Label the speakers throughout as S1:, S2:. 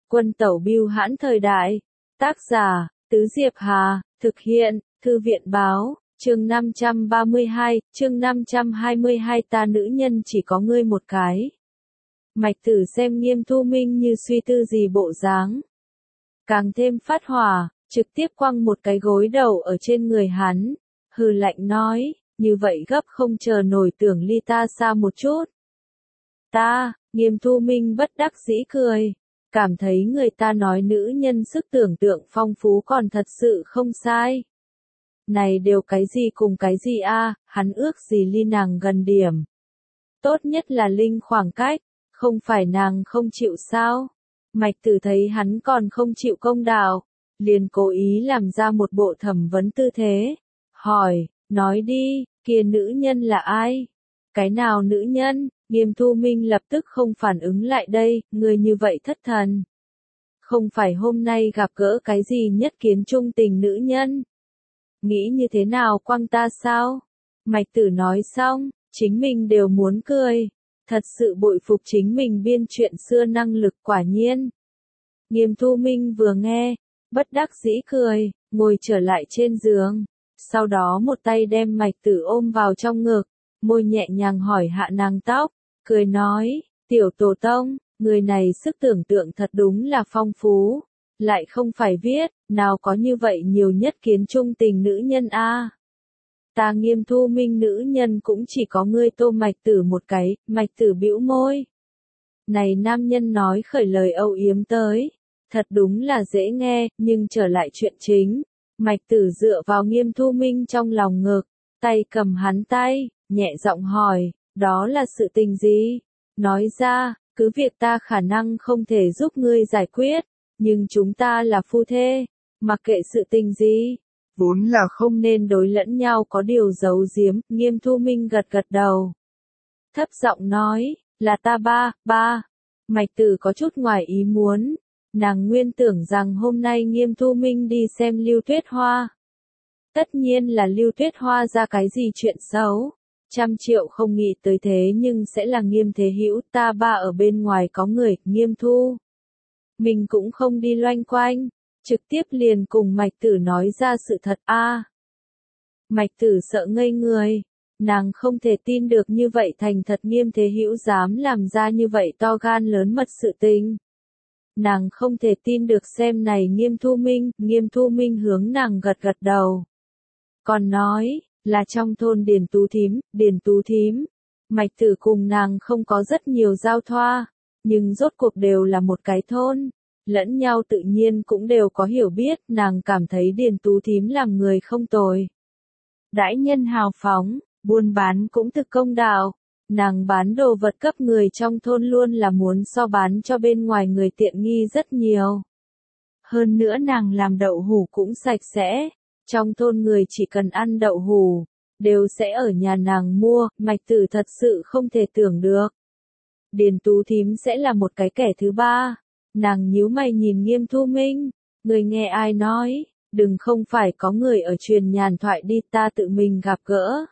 S1: Quân tẩu bưu hãn thời đại. Tác giả, Tứ Diệp Hà, thực hiện, Thư viện báo, chương 532, chương 522 ta nữ nhân chỉ có ngươi một cái. Mạch Tử xem Nghiêm Thu Minh như suy tư gì bộ dáng. Càng thêm phát hỏa, trực tiếp quăng một cái gối đầu ở trên người hắn, hừ lạnh nói, như vậy gấp không chờ nổi tưởng ly ta xa một chút. Ta, Nghiêm Thu Minh bất đắc dĩ cười, cảm thấy người ta nói nữ nhân sức tưởng tượng phong phú còn thật sự không sai. Này đều cái gì cùng cái gì a, hắn ước gì ly nàng gần điểm. Tốt nhất là linh khoảng cách, không phải nàng không chịu sao. Mạch Tử thấy hắn còn không chịu công đạo, liền cố ý làm ra một bộ thẩm vấn tư thế. Hỏi, nói đi, kia nữ nhân là ai? Cái nào nữ nhân? Nghiêm Thu Minh lập tức không phản ứng lại đây, người như vậy thất thần. Không phải hôm nay gặp gỡ cái gì nhất kiến trung tình nữ nhân. Nghĩ như thế nào quăng ta sao? Mạch Tử nói xong, chính mình đều muốn cười. Thật sự bội phục chính mình biên chuyện xưa năng lực quả nhiên. Nghiêm Thu Minh vừa nghe, bất đắc dĩ cười, ngồi trở lại trên giường. Sau đó một tay đem Mạch Tử ôm vào trong ngực, môi nhẹ nhàng hỏi hạ nàng tóc, cười nói, tiểu tổ tông, người này sức tưởng tượng thật đúng là phong phú, lại không phải viết, nào có như vậy nhiều nhất kiến trung tình nữ nhân a. Ta Nghiêm Thu Minh nữ nhân cũng chỉ có ngươi Tô Mạch Tử một cái. Mạch Tử bĩu môi. Này nam nhân nói khởi lời âu yếm tới, thật đúng là dễ nghe, nhưng trở lại chuyện chính. Mạch Tử dựa vào Nghiêm Thu Minh trong lòng ngực, tay cầm hắn tay, nhẹ giọng hỏi, đó là sự tình gì? Nói ra, cứ việc ta khả năng không thể giúp ngươi giải quyết, nhưng chúng ta là phu thê, mặc kệ sự tình gì, vốn là không nên đối lẫn nhau có điều giấu giếm. Nghiêm Thu Minh gật gật đầu, thấp giọng nói, là ta ba. Mạch Tử có chút ngoài ý muốn, nàng nguyên tưởng rằng hôm nay Nghiêm Thu Minh đi xem Lưu Tuyết Hoa. Tất nhiên là Lưu Tuyết Hoa ra cái gì chuyện xấu, 100 triệu không nghĩ tới thế nhưng sẽ là Nghiêm Thế Hữu. Ta ba ở bên ngoài có người. Nghiêm Thu mình cũng không đi loanh quanh, trực tiếp liền cùng Mạch Tử nói ra sự thật a. Mạch Tử sợ ngây người, nàng không thể tin được như vậy thành thật Nghiêm Thế Hữu dám làm ra như vậy to gan lớn mật sự tình. Nàng không thể tin được xem này Nghiêm Thu Minh hướng nàng gật gật đầu. Còn nói, là trong thôn Điền Tú Thím. Mạch Tử cùng nàng không có rất nhiều giao thoa, nhưng rốt cuộc đều là một cái thôn, lẫn nhau tự nhiên cũng đều có hiểu biết. Nàng cảm thấy Điền Tú Thím làm người không tồi, đãi nhân hào phóng, buôn bán cũng thực công đạo. Nàng bán đồ vật cấp người trong thôn luôn là muốn so bán cho bên ngoài người tiện nghi rất nhiều. Hơn nữa nàng làm đậu hủ cũng sạch sẽ, trong thôn người chỉ cần ăn đậu hủ, đều sẽ ở nhà nàng mua. Mạch Tử thật sự không thể tưởng được Điền Tú Thím sẽ là một cái kẻ thứ ba. Nàng nhíu mày nhìn Nghiêm Thu Minh, người nghe ai nói, đừng không phải có người ở truyền nhàn thoại đi, ta tự mình gặp gỡ.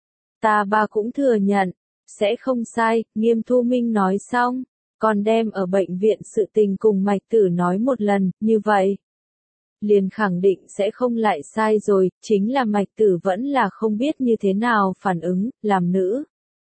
S1: Ta ba cũng thừa nhận, sẽ không sai. Nghiêm Thu Minh nói xong, còn đem ở bệnh viện sự tình cùng Mạch Tử nói một lần, như vậy liền khẳng định sẽ không lại sai rồi. Chính là Mạch Tử vẫn là không biết như thế nào phản ứng. Làm nữ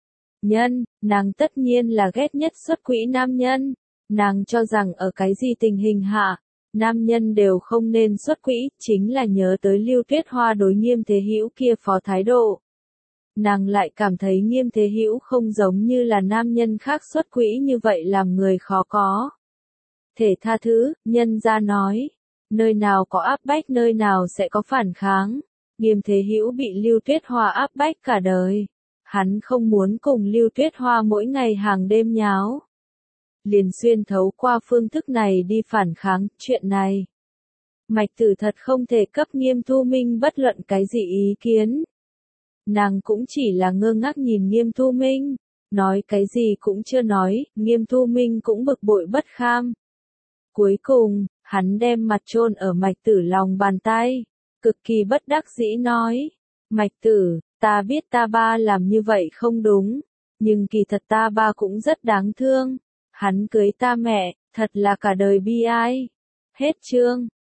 S1: nhân, nàng tất nhiên là ghét nhất xuất quỹ nam nhân. Nàng cho rằng ở cái gì tình hình hạ, nam nhân đều không nên xuất quỹ. Chính là nhớ tới Lưu Tuyết Hoa đối Nghiêm Thế Hữu kia phó thái độ, nàng lại cảm thấy Nghiêm Thế Hữu không giống như là nam nhân khác xuất quỹ như vậy làm người khó có thể tha thứ. Nhân gia nói, nơi nào có áp bách nơi nào sẽ có phản kháng. Nghiêm Thế Hữu bị Lưu Tuyết Hoa áp bách cả đời, hắn không muốn cùng Lưu Tuyết Hoa mỗi ngày hàng đêm nháo, liền xuyên thấu qua phương thức này đi phản kháng. Chuyện này, Mạch Tử thật không thể cấp Nghiêm Thu Minh bất luận cái gì ý kiến. Nàng cũng chỉ là ngơ ngác nhìn Nghiêm Thu Minh, nói cái gì cũng chưa nói. Nghiêm Thu Minh cũng bực bội bất kham. Cuối cùng, hắn đem mặt chôn ở Mạch Tử lòng bàn tay, cực kỳ bất đắc dĩ nói, Mạch Tử, ta biết ta ba làm như vậy không đúng, nhưng kỳ thật ta ba cũng rất đáng thương. Hắn cưới ta mẹ, Thật là cả đời bi ai. Hết chương.